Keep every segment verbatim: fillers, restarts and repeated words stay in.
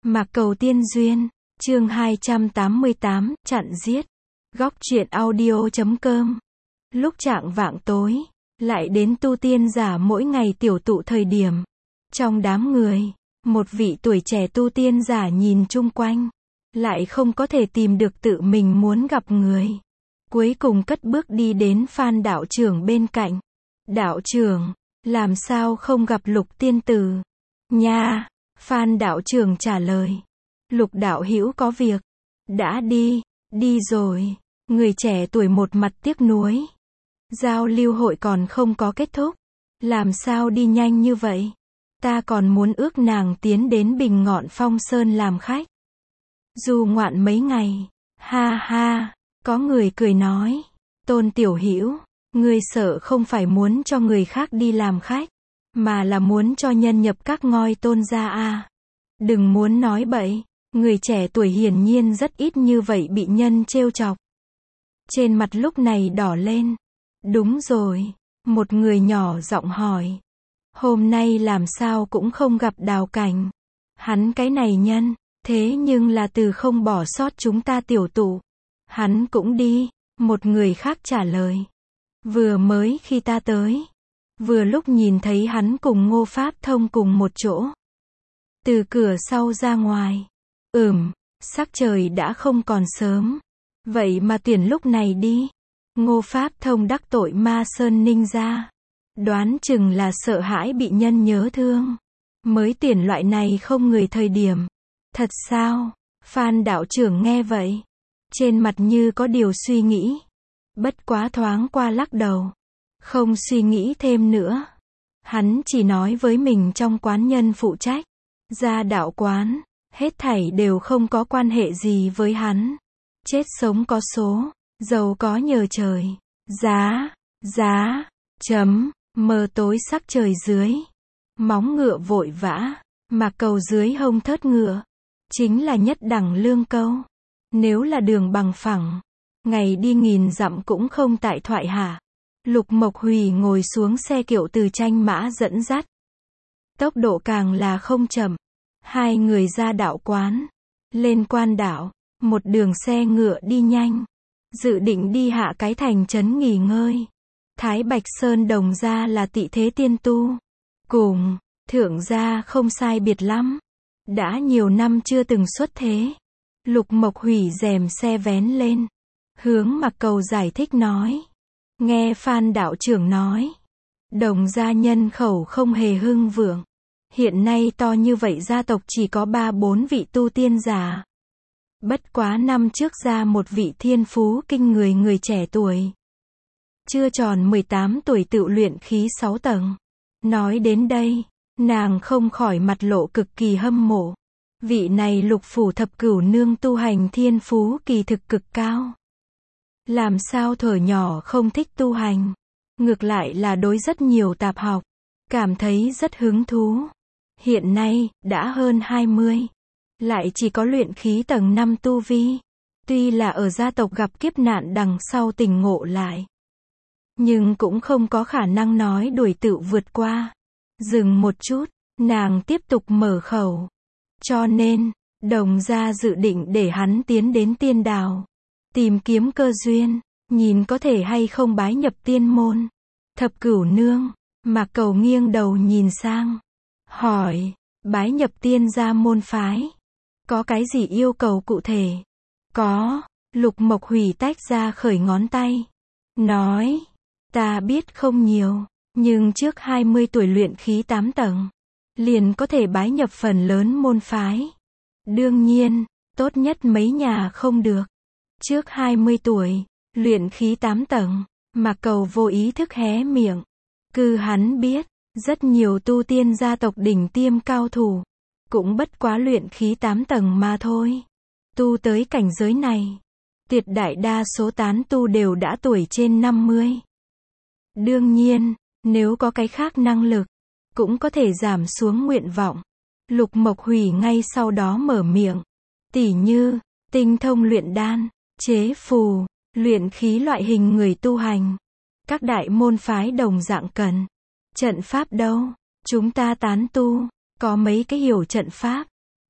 Mạc Cầu Tiên Duyên, chương hai trăm tám mươi tám, chặn giết. Góc truyện audio chấm com. Lúc chạng vạng tối, lại đến tu tiên giả mỗi ngày tiểu tụ thời điểm. Trong đám người, một vị tuổi trẻ tu tiên giả nhìn chung quanh, lại không có thể tìm được tự mình muốn gặp người. Cuối cùng cất bước đi đến Phan đạo trưởng bên cạnh. Đạo trưởng, làm sao không gặp Lục tiên tử? Nha, Phan đạo trưởng trả lời. Lục đạo hữu có việc. Đã đi, đi rồi. Người trẻ tuổi một mặt tiếc nuối. Giao lưu hội còn không có kết thúc. Làm sao đi nhanh như vậy? Ta còn muốn ước nàng tiến đến Bình Ngọn Phong Sơn làm khách. Du ngoạn mấy ngày. Ha ha, có người cười nói. Tôn tiểu hữu, ngươi sợ không phải muốn cho người khác đi làm khách, mà là muốn cho nhân nhập các ngôi tôn gia à. Đừng muốn nói bậy, người trẻ tuổi hiển nhiên rất ít như vậy bị nhân trêu chọc. Trên mặt lúc này đỏ lên. Đúng rồi, một người nhỏ giọng hỏi. Hôm nay làm sao cũng không gặp Đào Cảnh. Hắn cái này nhân, thế nhưng là từ không bỏ sót chúng ta tiểu tụ. Hắn cũng đi, một người khác trả lời. Vừa mới khi ta tới, vừa lúc nhìn thấy hắn cùng Ngô Pháp Thông cùng một chỗ. Từ cửa sau ra ngoài. Ừm, sắc trời đã không còn sớm. Vậy mà tuyển lúc này đi. Ngô Pháp Thông đắc tội Ma Sơn Ninh gia. Đoán chừng là sợ hãi bị nhân nhớ thương. Mới tuyển loại này không người thời điểm. Thật sao? Phan đạo trưởng nghe vậy. Trên mặt như có điều suy nghĩ. Bất quá thoáng qua lắc đầu. Không suy nghĩ thêm nữa. Hắn chỉ nói với mình trong quán nhân phụ trách. Ra đạo quán, hết thảy đều không có quan hệ gì với hắn. Chết sống có số, giàu có nhờ trời. Giá, giá, chấm, mờ tối sắc trời dưới. Móng ngựa vội vã, Mạc Cầu dưới hông thớt ngựa. Chính là nhất đẳng lương câu. Nếu là đường bằng phẳng, ngày đi nghìn dặm cũng không tại thoại hạ. Lục Mộc Hủy ngồi xuống xe kiệu từ Tranh Mã dẫn dắt. Tốc độ càng là không chậm. Hai người ra đạo quán. Lên quan đảo. Một đường xe ngựa đi nhanh. Dự định đi hạ cái thành trấn nghỉ ngơi. Thái Bạch Sơn đồng gia là tị thế tiên tu. Cùng, thượng gia không sai biệt lắm. Đã nhiều năm chưa từng xuất thế. Lục Mộc Hủy rèm xe vén lên. Hướng Mạc Cầu giải thích nói. Nghe Phan đạo trưởng nói. Đồng gia nhân khẩu không hề hưng vượng. Hiện nay to như vậy gia tộc chỉ có ba bốn vị tu tiên giả. Bất quá năm trước ra một vị thiên phú kinh người người trẻ tuổi. Chưa tròn mười tám tuổi tự luyện khí sáu tầng. Nói đến đây, nàng không khỏi mặt lộ cực kỳ hâm mộ. Vị này Lục phủ thập cửu nương tu hành thiên phú kỳ thực cực cao. Làm sao thuở nhỏ không thích tu hành. Ngược lại là đối rất nhiều tạp học. Cảm thấy rất hứng thú. Hiện nay, đã hơn hai mươi. Lại chỉ có luyện khí tầng năm tu vi. Tuy là ở gia tộc gặp kiếp nạn đằng sau tỉnh ngộ lại. Nhưng cũng không có khả năng nói đuổi tự vượt qua. Dừng một chút, nàng tiếp tục mở khẩu. Cho nên, đồng gia dự định để hắn tiến đến tiên đào. Tìm kiếm cơ duyên, nhìn có thể hay không bái nhập tiên môn. Thập cửu nương, Mạc Cầu nghiêng đầu nhìn sang. Hỏi, bái nhập tiên gia môn phái. Có cái gì yêu cầu cụ thể? Có, Lục Mộc Hủy tách ra khởi ngón tay. Nói, ta biết không nhiều, nhưng trước hai mươi tuổi luyện khí tám tầng. Liền có thể bái nhập phần lớn môn phái. Đương nhiên, tốt nhất mấy nhà không được. Trước hai mươi tuổi, luyện khí tám tầng, Mạc Cầu vô ý thức hé miệng. Cứ hắn biết, rất nhiều tu tiên gia tộc đỉnh tiêm cao thủ, cũng bất quá luyện khí tám tầng mà thôi. Tu tới cảnh giới này, tuyệt đại đa số tán tu đều đã tuổi trên năm mươi. Đương nhiên, nếu có cái khác năng lực, cũng có thể giảm xuống nguyện vọng. Lục Mộc Hủy ngay sau đó mở miệng. Tỉ như, tinh thông luyện đan, chế phù, luyện khí loại hình người tu hành. Các đại môn phái đồng dạng cần. Trận pháp đâu? Chúng ta tán tu, có mấy cái hiểu trận pháp.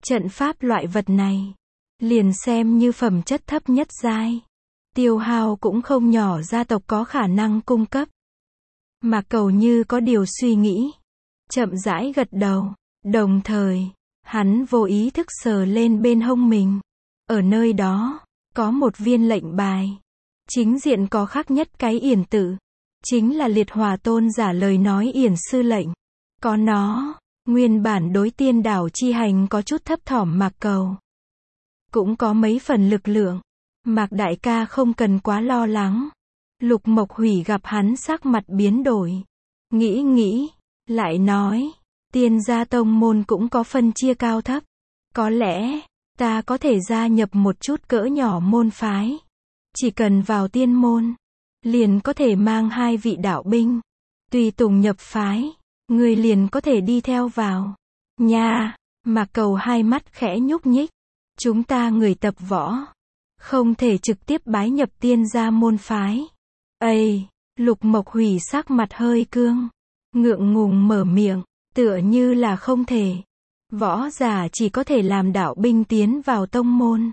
Trận pháp loại vật này, liền xem như phẩm chất thấp nhất giai, tiêu hao cũng không nhỏ gia tộc có khả năng cung cấp. Mạc Cầu như có điều suy nghĩ, chậm rãi gật đầu, đồng thời, hắn vô ý thức sờ lên bên hông mình. Ở nơi đó, có một viên lệnh bài. Chính diện có khắc nhất cái yển tự. Chính là liệt hỏa tôn giả lời nói yển sư lệnh. Có nó, nguyên bản đối tiên đảo chi hành có chút thấp thỏm Mạc Cầu. Cũng có mấy phần lực lượng. Mạc đại ca không cần quá lo lắng. Lục Mộc Hủy gặp hắn sắc mặt biến đổi. Nghĩ nghĩ, lại nói, tiên gia tông môn cũng có phân chia cao thấp. Có lẽ, ta có thể gia nhập một chút cỡ nhỏ môn phái. Chỉ cần vào tiên môn, liền có thể mang hai vị đạo binh. Tùy tùng nhập phái, người liền có thể đi theo vào. Nha, Mạc Cầu hai mắt khẽ nhúc nhích. Chúng ta người tập võ, không thể trực tiếp bái nhập tiên gia môn phái. Ây, Lục Mộc Hủy sắc mặt hơi cương, ngượng ngùng mở miệng, tựa như là không thể. Võ giả chỉ có thể làm đạo binh tiến vào tông môn.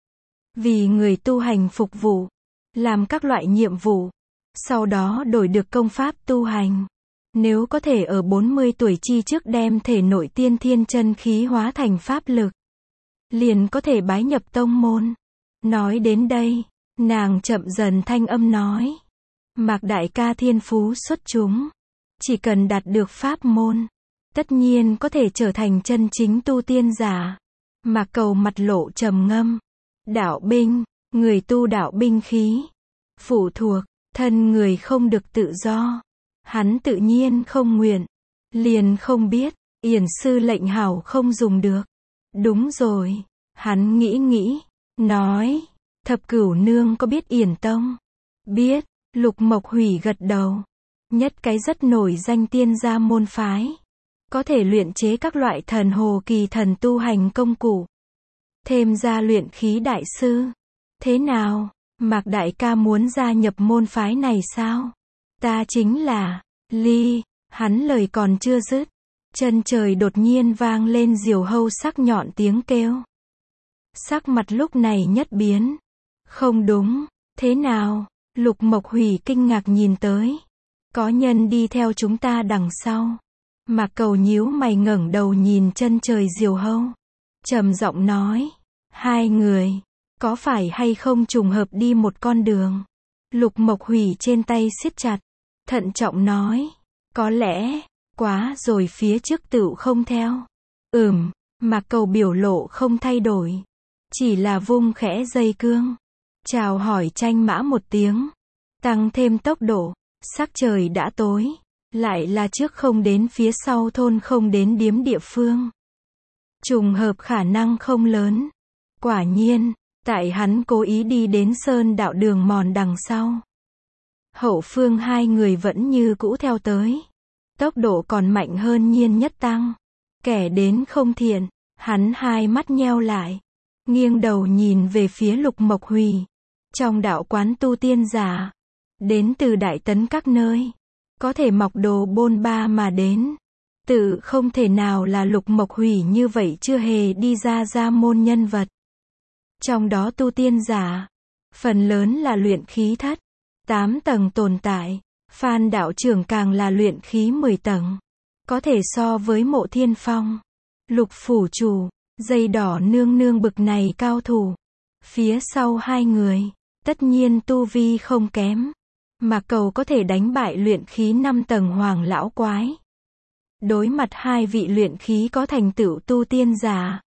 Vì người tu hành phục vụ, làm các loại nhiệm vụ, sau đó đổi được công pháp tu hành. Nếu có thể ở bốn mươi tuổi chi trước đem thể nội tiên thiên chân khí hóa thành pháp lực, liền có thể bái nhập tông môn. Nói đến đây, nàng chậm dần thanh âm nói. Mạc đại ca thiên phú xuất chúng. Chỉ cần đạt được pháp môn, tất nhiên có thể trở thành chân chính tu tiên giả. Mạc Cầu mặt lộ trầm ngâm. Đạo binh, người tu đạo binh khí. Phụ thuộc, thân người không được tự do. Hắn tự nhiên không nguyện. Liền không biết, yển sư lệnh hảo không dùng được. Đúng rồi, hắn nghĩ nghĩ, nói, Thập Cửu nương có biết yển tông? Biết, Lục Mộc Hủy gật đầu. Nhất cái rất nổi danh tiên gia môn phái. Có thể luyện chế các loại thần hồ kỳ thần tu hành công cụ. Thêm ra luyện khí đại sư. Thế nào, Mạc đại ca muốn gia nhập môn phái này sao? Ta chính là, Ly, hắn lời còn chưa dứt. Chân trời đột nhiên vang lên diều hâu sắc nhọn tiếng kêu. Sắc mặt lúc này nhất biến. Không đúng, thế nào? Lục Mộc Hủy kinh ngạc nhìn tới. Có nhân đi theo chúng ta đằng sau. Mạc Cầu nhíu mày ngẩng đầu nhìn chân trời diều hâu. Trầm giọng nói. Hai người, có phải hay không trùng hợp đi một con đường? Lục Mộc Hủy trên tay siết chặt. Thận trọng nói. Có lẽ, quá rồi phía trước tựu không theo. Ừm, Mạc Cầu biểu lộ không thay đổi. Chỉ là vung khẽ dây cương. Chào hỏi tranh mã một tiếng. Tăng thêm tốc độ. Sắc trời đã tối. Lại là trước không đến phía sau thôn không đến điếm địa phương. Trùng hợp khả năng không lớn. Quả nhiên, tại hắn cố ý đi đến sơn đạo đường mòn đằng sau. Hậu phương hai người vẫn như cũ theo tới. Tốc độ còn mạnh hơn Nhiên Nhất Tăng. Kẻ đến không thiện, hắn hai mắt nheo lại. Nghiêng đầu nhìn về phía Lục Mộc Hủy. Trong đạo quán tu tiên giả. Đến từ Đại Tấn các nơi. Có thể mọc đồ bôn ba mà đến. Tự không thể nào là Lục Mộc Hủy như vậy chưa hề đi ra ra môn nhân vật. Trong đó tu tiên giả. Phần lớn là luyện khí thất. Tám tầng tồn tại. Phan đạo trưởng càng là luyện khí mười tầng. Có thể so với Mộ Thiên Phong. Lục phủ chủ. Dây đỏ nương nương bực này cao thủ. Phía sau hai người. Tất nhiên tu vi không kém. Mạc Cầu có thể đánh bại luyện khí năm tầng hoàng lão quái. Đối mặt hai vị luyện khí có thành tựu tu tiên giả.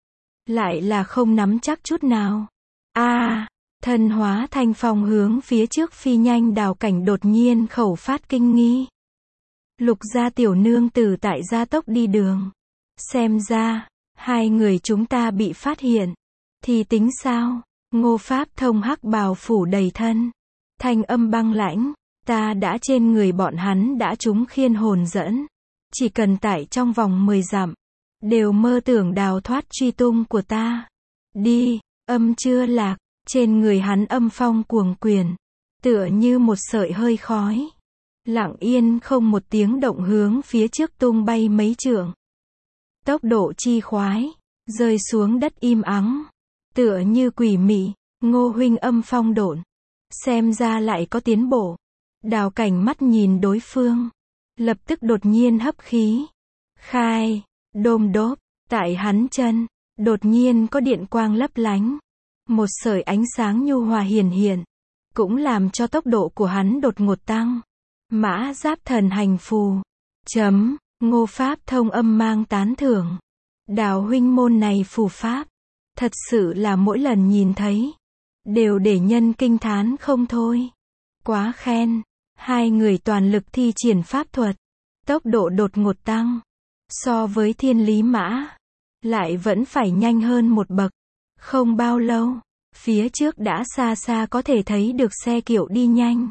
Lại là không nắm chắc chút nào. A, à, thân hóa thanh phong hướng phía trước phi nhanh Đào Cảnh đột nhiên khẩu phát kinh nghi. Lục gia tiểu nương tử tại gia tốc đi đường. Xem ra, hai người chúng ta bị phát hiện. Thì tính sao? Ngô Pháp Thông hắc bào phủ đầy thân. Thanh âm băng lãnh, ta đã trên người bọn hắn đã trúng khiên hồn dẫn. Chỉ cần tại trong vòng mười dặm, đều mơ tưởng đào thoát truy tung của ta. Đi, âm chưa lạc, trên người hắn âm phong cuồng quyền, tựa như một sợi hơi khói. Lặng yên không một tiếng động hướng phía trước tung bay mấy trượng. Tốc độ chi khoái, rơi xuống đất im ắng. Tựa như quỷ mị, Ngô huynh âm phong độn. Xem ra lại có tiến bộ. Đào Cảnh mắt nhìn đối phương. Lập tức đột nhiên hấp khí. Khai, đôm đốp, tại hắn chân, đột nhiên có điện quang lấp lánh. Một sợi ánh sáng nhu hòa hiển hiện. Cũng làm cho tốc độ của hắn đột ngột tăng. Mã giáp thần hành phù. Chấm, Ngô Pháp Thông âm mang tán thưởng. Đào huynh môn này phù pháp. Thật sự là mỗi lần nhìn thấy. Đều để nhân kinh thán không thôi. Quá khen. Hai người toàn lực thi triển pháp thuật. Tốc độ đột ngột tăng. So với thiên lý mã. Lại vẫn phải nhanh hơn một bậc. Không bao lâu. Phía trước đã xa xa có thể thấy được xe kiệu đi nhanh.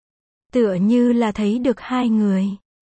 Tựa như là thấy được hai người.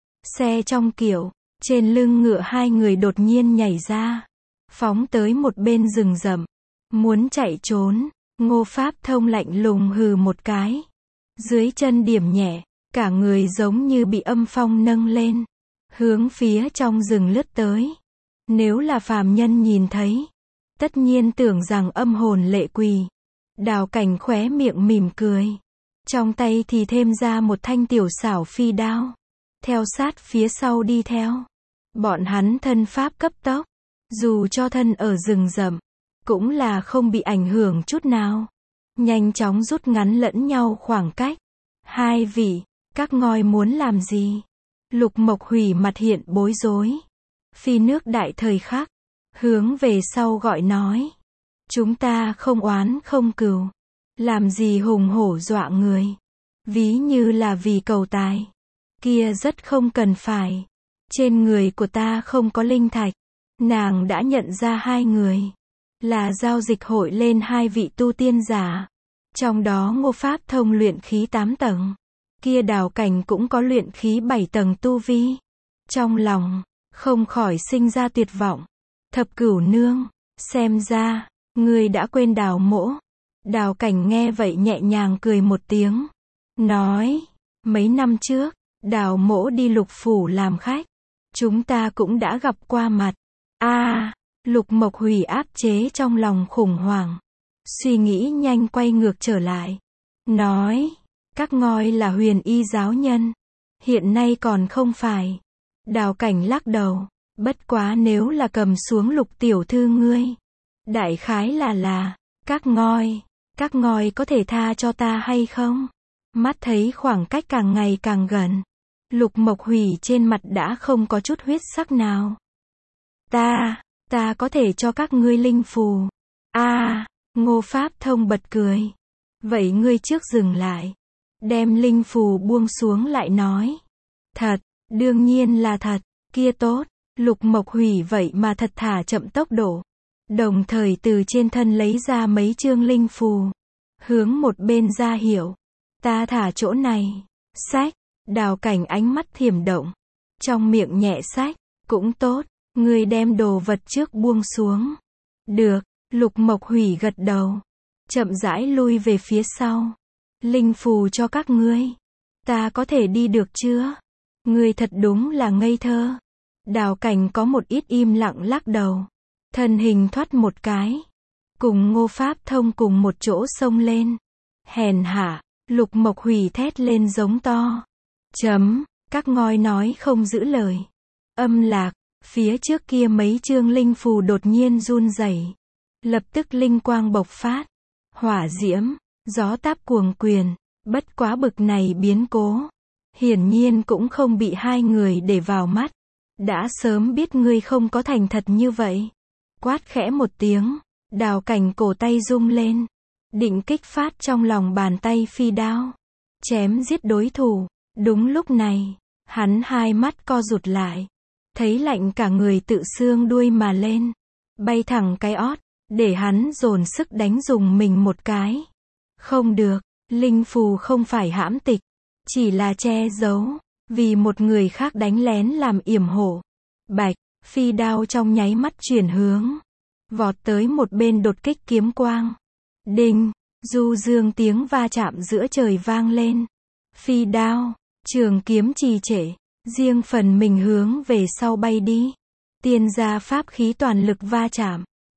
Xe trong kiệu. Trên lưng ngựa hai người đột nhiên nhảy ra. Phóng tới một bên rừng rậm. Muốn chạy trốn. Ngô Pháp Thông lạnh lùng hừ một cái. Dưới chân điểm nhẹ. Cả người giống như bị âm phong nâng lên. Hướng phía trong rừng lướt tới. Nếu là phàm nhân nhìn thấy. Tất nhiên tưởng rằng âm hồn lệ quỳ. Đào Cảnh khóe miệng mỉm cười. Trong tay thì thêm ra một thanh tiểu xảo phi đao. Theo sát phía sau đi theo. Bọn hắn thân pháp cấp tốc. Dù cho thân ở rừng rậm. Cũng là không bị ảnh hưởng chút nào. Nhanh chóng rút ngắn lẫn nhau khoảng cách. Hai vị, các ngoi muốn làm gì? Lục Mộc Hủy mặt hiện bối rối. Phi nước đại thời khắc. Hướng về sau gọi nói. Chúng ta không oán không cừu. Làm gì hùng hổ dọa người. Ví như là vì cầu tài. Kia rất không cần phải. Trên người của ta không có linh thạch. Nàng đã nhận ra hai người. Là giao dịch hội lên hai vị tu tiên giả. Trong đó Ngô Pháp Thông luyện khí tám tầng. Kia Đào Cảnh cũng có luyện khí bảy tầng tu vi. Trong lòng, không khỏi sinh ra tuyệt vọng. Thập Cửu nương, xem ra, ngươi đã quên Đào mỗ. Đào Cảnh nghe vậy nhẹ nhàng cười một tiếng. Nói, mấy năm trước, Đào mỗ đi Lục phủ làm khách. Chúng ta cũng đã gặp qua mặt. a à, Lục Mộc Hủy áp chế trong lòng khủng hoảng. Suy nghĩ nhanh quay ngược trở lại. Nói, các ngoi là huyền y giáo nhân. Hiện nay còn không phải. Đào Cảnh lắc đầu. Bất quá nếu là cầm xuống Lục tiểu thư ngươi. Đại khái là là, các ngoi, các ngoi có thể tha cho ta hay không? Mắt thấy khoảng cách càng ngày càng gần. Lục Mộc Hủy trên mặt đã không có chút huyết sắc nào. Ta, ta có thể cho các ngươi linh phù. a à, Ngô Pháp Thông bật cười. Vậy ngươi trước dừng lại. Đem linh phù buông xuống lại nói. Thật, đương nhiên là thật, kia tốt. Lục Mộc Hủy vậy mà thật thả chậm tốc độ. Đồng thời từ trên thân lấy ra mấy chương linh phù. Hướng một bên ra hiệu. Ta thả chỗ này. Sách. Đào Cảnh ánh mắt thiểm động. Trong miệng nhẹ sách. Cũng tốt. Ngươi đem đồ vật trước buông xuống. Được. Lục Mộc Hủy gật đầu. Chậm rãi lui về phía sau. Linh phù cho các ngươi. Ta có thể đi được chưa? Ngươi thật đúng là ngây thơ. Đào Cảnh có một ít im lặng lắc đầu. Thân hình thoát một cái. Cùng Ngô Pháp Thông cùng một chỗ xông lên. Hèn hạ. Lục Mộc Hủy thét lên giống to. Chấm. Các ngoi nói không giữ lời. Âm lạc. Phía trước kia mấy chương linh phù đột nhiên run rẩy. Lập tức linh quang bộc phát. Hỏa diễm. Gió táp cuồng quyền. Bất quá bực này biến cố. Hiển nhiên cũng không bị hai người để vào mắt. Đã sớm biết ngươi không có thành thật như vậy. Quát khẽ một tiếng. Đào Cảnh cổ tay rung lên. Định kích phát trong lòng bàn tay phi đao. Chém giết đối thủ. Đúng lúc này. Hắn hai mắt co rụt lại. Thấy lạnh cả người tự xương đuôi mà lên. Bay thẳng cái ót. Để hắn dồn sức đánh dùng mình một cái. Không được. Linh phù không phải hãm tịch. Chỉ là che giấu. Vì một người khác đánh lén làm yểm hộ. Bạch. Phi đao trong nháy mắt chuyển hướng. Vọt tới một bên đột kích kiếm quang. Đinh. Du dương tiếng va chạm giữa trời vang lên. Phi đao. Trường kiếm trì trệ. Riêng phần mình hướng về sau bay đi. Tiên gia pháp khí toàn lực va chạm.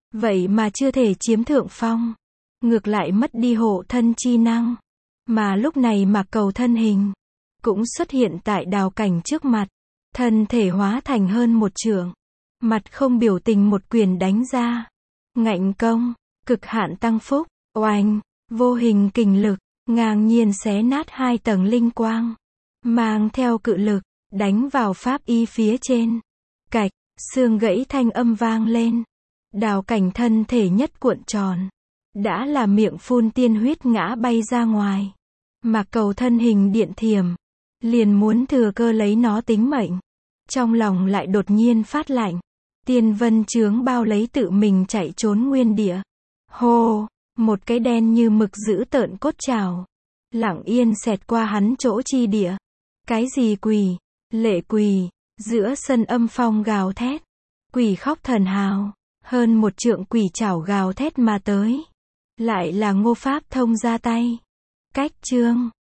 Vậy mà chưa thể chiếm thượng phong. Ngược lại mất đi hộ thân chi năng. Mà lúc này Mạc Cầu thân hình cũng xuất hiện tại Đào Cảnh trước mặt. Thân thể hóa thành hơn một trượng. Mặt không biểu tình một quyền đánh ra. Ngạnh công, cực hạn tăng phúc, oanh, vô hình kình lực, ngang nhiên xé nát hai tầng linh quang. Mang theo cự lực, đánh vào pháp y phía trên. Cạch, xương gãy thanh âm vang lên. Đào Cảnh thân thể nhất cuộn tròn. Đã là miệng phun tiên huyết ngã bay ra ngoài. Mạc Cầu thân hình điện thiểm. Liền muốn thừa cơ lấy nó tính mệnh. Trong lòng lại đột nhiên phát lạnh. Tiên vân chướng bao lấy tự mình chạy trốn nguyên địa. Hô, một cái đen như mực giữ tợn cốt trào. Lặng yên xẹt qua hắn chỗ chi địa. Cái gì quỳ, lệ quỳ, giữa sân âm phong gào thét. Quỷ khóc thần hào, hơn một trượng quỷ chảo gào thét mà tới. Lại là Ngô Pháp Thông ra tay. Cách chương